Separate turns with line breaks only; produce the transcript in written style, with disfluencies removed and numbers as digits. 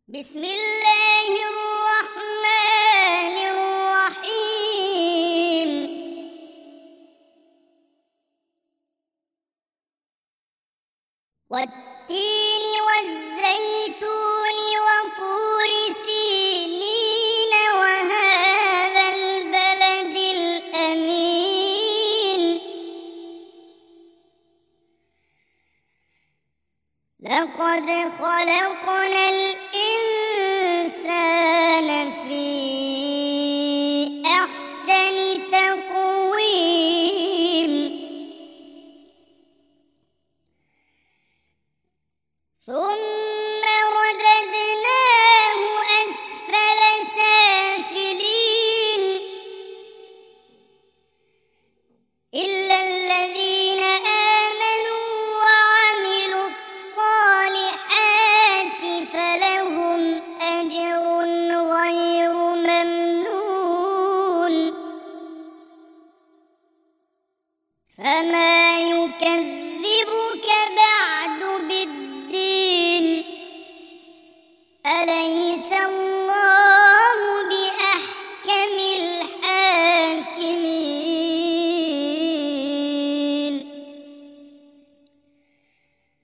بسم الله الرحمن الرحيم. والتين والزيتون وطور سينين وهذا البلد الأمين. لقد خلقنا الإنسان في أحسن تقويم. ثم رددناه أسفل سافلين إلا الذين آمنوا وعملوا الصالحات فلهم أجر غير ممنون. فما